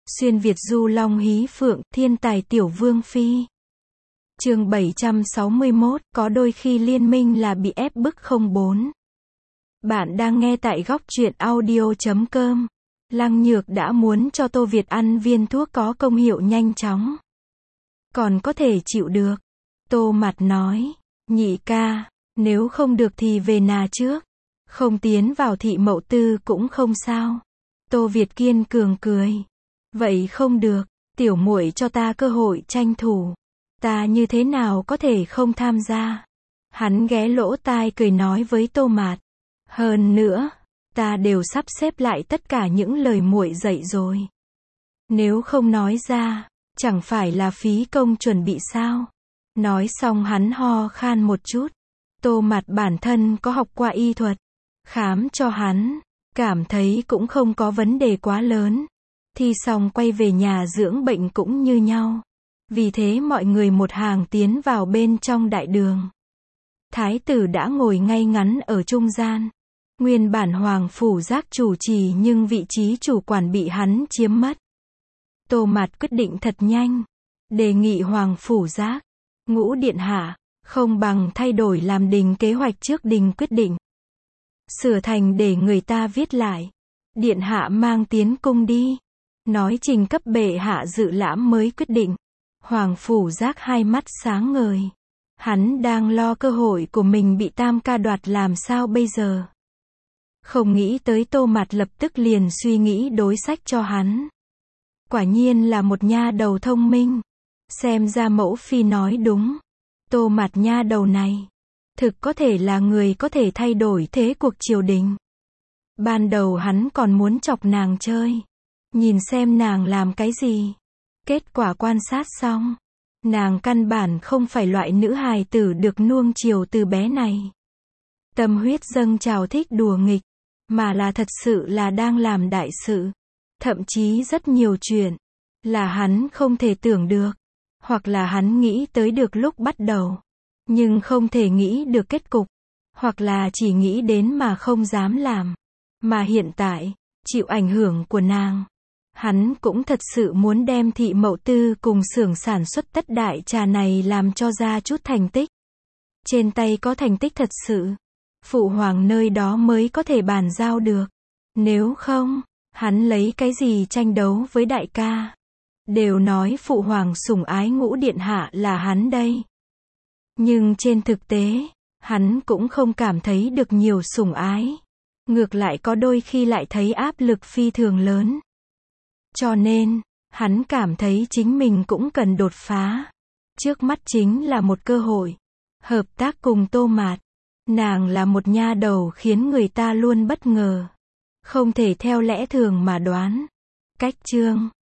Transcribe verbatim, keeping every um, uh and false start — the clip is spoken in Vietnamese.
Xuyên Việt du long hí phượng, thiên tài tiểu vương phi. Chương bảy trăm sáu mươi mốt, có đôi khi liên minh là bị ép bức không bốn. Bạn đang nghe tại góc truyện audio chấm com. Lăng Nhược đã muốn cho Tô Việt ăn viên thuốc có công hiệu nhanh chóng. Còn có thể chịu được. Tô Mặt nói, nhị ca, nếu không được thì về nhà trước. Không tiến vào thị mậu tư cũng không sao. Tô Việt kiên cường cười. Vậy không được, tiểu muội cho ta cơ hội tranh thủ. Ta như thế nào có thể không tham gia. Hắn ghé lỗ tai cười nói với Tô Mạt. Hơn nữa, ta đều sắp xếp lại tất cả những lời muội dạy rồi. Nếu không nói ra, chẳng phải là phí công chuẩn bị sao. Nói xong hắn ho khan một chút. Tô Mạt bản thân có học qua y thuật. Khám cho hắn, cảm thấy cũng không có vấn đề quá lớn. Thi xong quay về nhà dưỡng bệnh cũng như nhau. Vì thế mọi người một hàng tiến vào bên trong đại đường. Thái tử đã ngồi ngay ngắn ở trung gian. Nguyên bản Hoàng Phủ Giác chủ trì nhưng vị trí chủ quản bị hắn chiếm mất. Tô Mạt quyết định thật nhanh. Đề nghị Hoàng Phủ Giác, Ngũ điện hạ, không bằng thay đổi làm đình kế hoạch trước đình quyết định. Sửa thành để người ta viết lại. Điện hạ mang tiến cung đi. Nói trình cấp bệ hạ dự lãm mới quyết định. Hoàng Phủ Giác hai mắt sáng ngời. Hắn đang lo cơ hội của mình bị Tam ca đoạt làm sao bây giờ. Không nghĩ tới Tô Mạt lập tức liền suy nghĩ đối sách cho hắn. Quả nhiên là một nha đầu thông minh. Xem ra mẫu phi nói đúng. Tô Mạt nha đầu này, thực có thể là người có thể thay đổi thế cuộc triều đình. Ban đầu hắn còn muốn chọc nàng chơi. Nhìn xem nàng làm cái gì. Kết quả quan sát xong. Nàng căn bản không phải loại nữ hài tử được nuông chiều từ bé này. Tâm huyết dâng trào thích đùa nghịch. Mà là thật sự là đang làm đại sự. Thậm chí rất nhiều chuyện. Là hắn không thể tưởng được. Hoặc là hắn nghĩ tới được lúc bắt đầu. Nhưng không thể nghĩ được kết cục. Hoặc là chỉ nghĩ đến mà không dám làm. Mà hiện tại, chịu ảnh hưởng của nàng. Hắn cũng thật sự muốn đem thị mậu tư cùng xưởng sản xuất tất đại trà này làm cho ra chút thành tích. Trên tay có thành tích thật sự. Phụ hoàng nơi đó mới có thể bàn giao được. Nếu không, hắn lấy cái gì tranh đấu với đại ca. Đều nói phụ hoàng sủng ái Ngũ điện hạ là hắn đây. Nhưng trên thực tế, hắn cũng không cảm thấy được nhiều sủng ái. Ngược lại có đôi khi lại thấy áp lực phi thường lớn. Cho nên, hắn cảm thấy chính mình cũng cần đột phá. Trước mắt chính là một cơ hội. Hợp tác cùng Tô Mạt. Nàng là một nha đầu khiến người ta luôn bất ngờ. Không thể theo lẽ thường mà đoán. Cách chương